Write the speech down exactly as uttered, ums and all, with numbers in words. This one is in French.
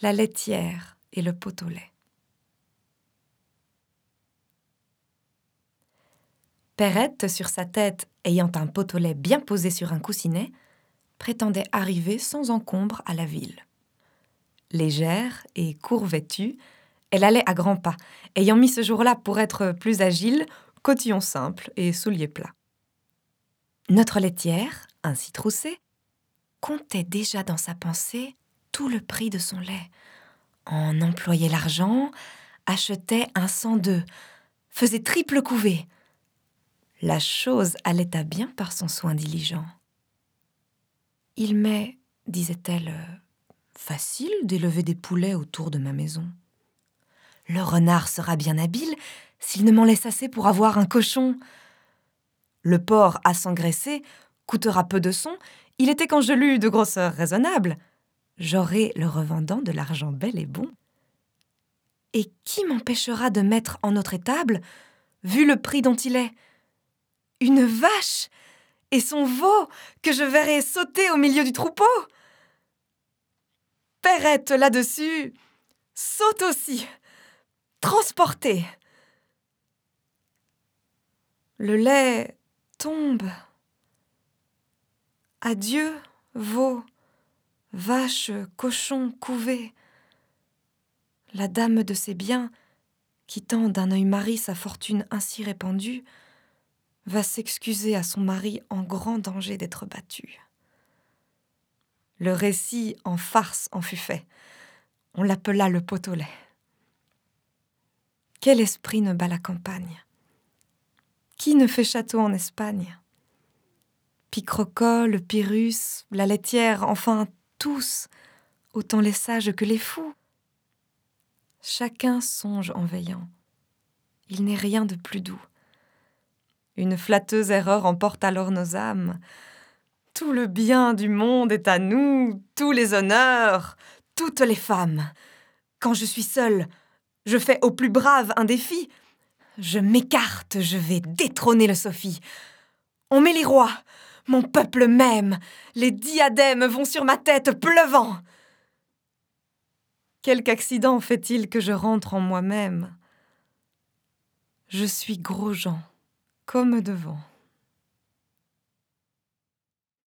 la laitière et le pot au lait. Perrette, sur sa tête, ayant un pot au lait bien posé sur un coussinet, prétendait arriver sans encombre à la ville. Légère et court vêtue, elle allait à grands pas, ayant mis ce jour-là pour être plus agile, cotillon simple et souliers plats. Notre laitière, ainsi troussée, comptait déjà dans sa pensée tout le prix de son lait, en employait l'argent, achetait un cent deux, faisait triple couvée. La chose allait à bien par son soin diligent. « Il m'est, disait-elle, facile d'élever des poulets autour de ma maison. Le renard sera bien habile s'il ne m'en laisse assez pour avoir un cochon. Le porc à s'engraisser coûtera peu de son, il était quand je l'eus de grosseur raisonnable. J'aurai le revendant de l'argent bel et bon. Et qui m'empêchera de mettre en notre étable, vu le prix dont il est, une vache et son veau que je verrai sauter au milieu du troupeau? Perrette, là-dessus, saute aussi, transportée. Le lait tombe. Adieu, veau, vache, cochon, couvé. La dame de ses biens, quittant d'un œil mari sa fortune ainsi répandue, va s'excuser à son mari en grand danger d'être battu. Le récit en farce en fut fait. On l'appela le pot au lait. Quel esprit ne bat la campagne? Qui ne fait château en Espagne? Picrocole, Pyrrhus, la laitière, enfin tous, autant les sages que les fous. Chacun songe en veillant. Il n'est rien de plus doux. Une flatteuse erreur emporte alors nos âmes. Tout le bien du monde est à nous, tous les honneurs, toutes les femmes. Quand je suis seule, je fais au plus brave un défi. Je m'écarte, je vais détrôner le Sophie. On met les rois, mon peuple m'aime, les diadèmes vont sur ma tête pleuvant. Quelque accident fait-il que je rentre en moi-même? Je suis Gros-Jean, comme devant.